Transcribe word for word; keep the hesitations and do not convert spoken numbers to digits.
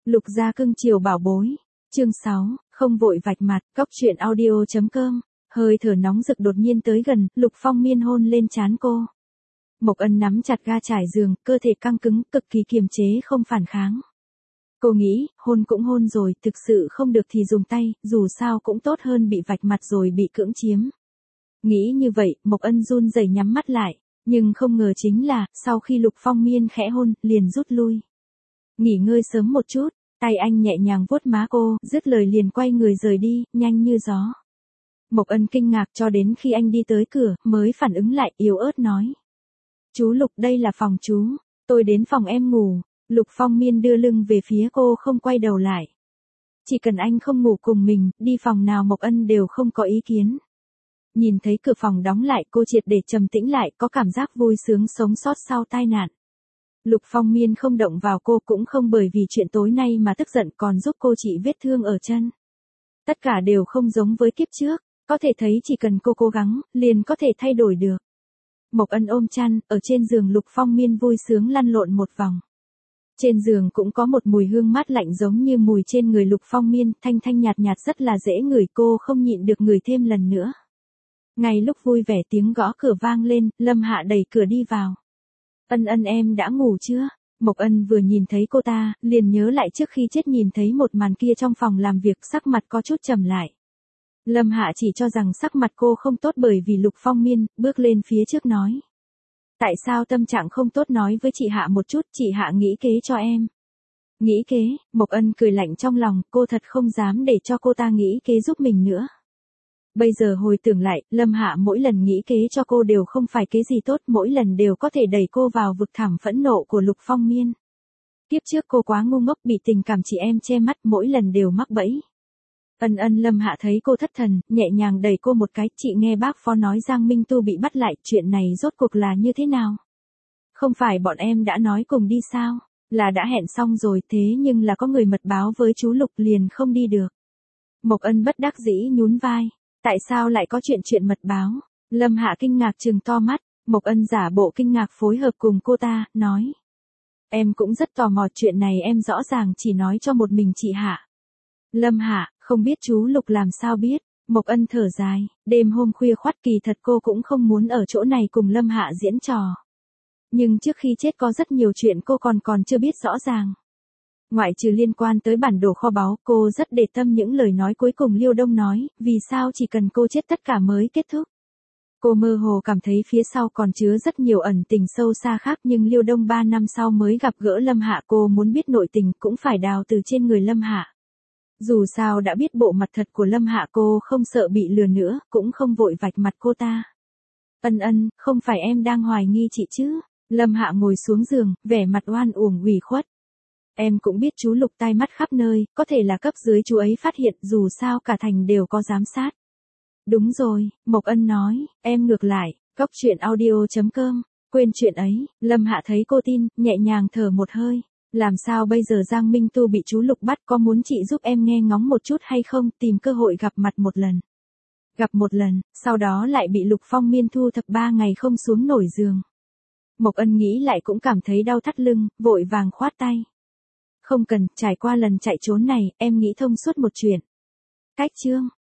Lục gia cưng chiều bảo bối. Chương sáu, không vội vạch mặt, cóc truyện audio chấm com. Hơi thở nóng rực đột nhiên tới gần, Lục Phong Miên hôn lên trán cô. Mộc Ân nắm chặt ga trải giường, cơ thể căng cứng, cực kỳ kiềm chế không phản kháng. Cô nghĩ, hôn cũng hôn rồi, thực sự không được thì dùng tay, dù sao cũng tốt hơn bị vạch mặt rồi bị cưỡng chiếm. Nghĩ như vậy, Mộc Ân run rẩy nhắm mắt lại, nhưng không ngờ chính là, sau khi Lục Phong Miên khẽ hôn, liền rút lui. Nghỉ ngơi sớm một chút, tay anh nhẹ nhàng vuốt má cô, dứt lời liền quay người rời đi, nhanh như gió. Mộc Ân kinh ngạc cho đến khi anh đi tới cửa, mới phản ứng lại, yếu ớt nói. Chú Lục, đây là phòng chú, tôi đến phòng em ngủ. Lục Phong Miên đưa lưng về phía cô không quay đầu lại. Chỉ cần anh không ngủ cùng mình, đi phòng nào Mộc Ân đều không có ý kiến. Nhìn thấy cửa phòng đóng lại, cô triệt để trầm tĩnh lại, có cảm giác vui sướng sống sót sau tai nạn. Lục Phong Miên không động vào cô, cũng không bởi vì chuyện tối nay mà tức giận, còn giúp cô trị vết thương ở chân. Tất cả đều không giống với kiếp trước, có thể thấy chỉ cần cô cố gắng, liền có thể thay đổi được. Mộc Ân ôm chăn, ở trên giường Lục Phong Miên vui sướng lăn lộn một vòng. Trên giường cũng có một mùi hương mát lạnh giống như mùi trên người Lục Phong Miên, thanh thanh nhạt nhạt rất là dễ ngửi, cô không nhịn được ngửi thêm lần nữa. Ngay lúc vui vẻ tiếng gõ cửa vang lên, Lâm Hạ đẩy cửa đi vào. Ân Ân em đã ngủ chưa? Mộc Ân vừa nhìn thấy cô ta, liền nhớ lại trước khi chết nhìn thấy một màn kia trong phòng làm việc, sắc mặt có chút trầm lại. Lâm Hạ chỉ cho rằng sắc mặt cô không tốt bởi vì Lục Phong Miên, bước lên phía trước nói. Tại sao tâm trạng không tốt nói với chị Hạ một chút, chị Hạ nghĩ kế cho em. Nghĩ kế, Mộc Ân cười lạnh trong lòng, cô thật không dám để cho cô ta nghĩ kế giúp mình nữa. Bây giờ hồi tưởng lại, Lâm Hạ mỗi lần nghĩ kế cho cô đều không phải kế gì tốt, mỗi lần đều có thể đẩy cô vào vực thẳm phẫn nộ của Lục Phong Miên. Tiếp trước cô quá ngu ngốc, bị tình cảm chị em che mắt, mỗi lần đều mắc bẫy. Ân Ân Lâm Hạ thấy cô thất thần, nhẹ nhàng đẩy cô một cái, chị nghe bác phó nói Giang Minh Tu bị bắt lại, chuyện này rốt cuộc là như thế nào? Không phải bọn em đã nói cùng đi sao? Là đã hẹn xong rồi, thế nhưng là có người mật báo với chú Lục liền không đi được. Mộc Ân bất đắc dĩ nhún vai, tại sao lại có chuyện chuyện mật báo? Lâm Hạ kinh ngạc trừng to mắt, Mộc Ân giả bộ kinh ngạc phối hợp cùng cô ta, nói. Em cũng rất tò mò, chuyện này em rõ ràng chỉ nói cho một mình chị Hạ. Lâm Hạ, không biết chú Lục làm sao biết, Mộc Ân thở dài, đêm hôm khuya khoắt kỳ thật cô cũng không muốn ở chỗ này cùng Lâm Hạ diễn trò. Nhưng trước khi chết có rất nhiều chuyện cô còn còn chưa biết rõ ràng. Ngoại trừ liên quan tới bản đồ kho báu, cô rất để tâm những lời nói cuối cùng Liêu Đông nói, vì sao chỉ cần cô chết tất cả mới kết thúc. Cô mơ hồ cảm thấy phía sau còn chứa rất nhiều ẩn tình sâu xa khác, nhưng Liêu Đông ba năm sau mới gặp gỡ Lâm Hạ, cô muốn biết nội tình cũng phải đào từ trên người Lâm Hạ. Dù sao đã biết bộ mặt thật của Lâm Hạ, cô không sợ bị lừa nữa, cũng không vội vạch mặt cô ta. Ân Ân, không phải em đang hoài nghi chị chứ? Lâm Hạ ngồi xuống giường, vẻ mặt oan uổng ủy khuất. Em cũng biết chú Lục tai mắt khắp nơi, có thể là cấp dưới chú ấy phát hiện, dù sao cả thành đều có giám sát. Đúng rồi, Mộc Ân nói, em ngược lại, cóc truyện audio chấm com, quên chuyện ấy. Lâm Hạ thấy cô tin, nhẹ nhàng thở một hơi. Làm sao bây giờ Giang Minh Tu bị chú Lục bắt, có muốn chị giúp em nghe ngóng một chút hay không, tìm cơ hội gặp mặt một lần. Gặp một lần, sau đó lại bị Lục Phong Miên thu thập ba ngày không xuống nổi giường. Mộc Ân nghĩ lại cũng cảm thấy đau thắt lưng, vội vàng khoát tay. Không cần, trải qua lần chạy trốn này, em nghĩ thông suốt một chuyện. Cách chương.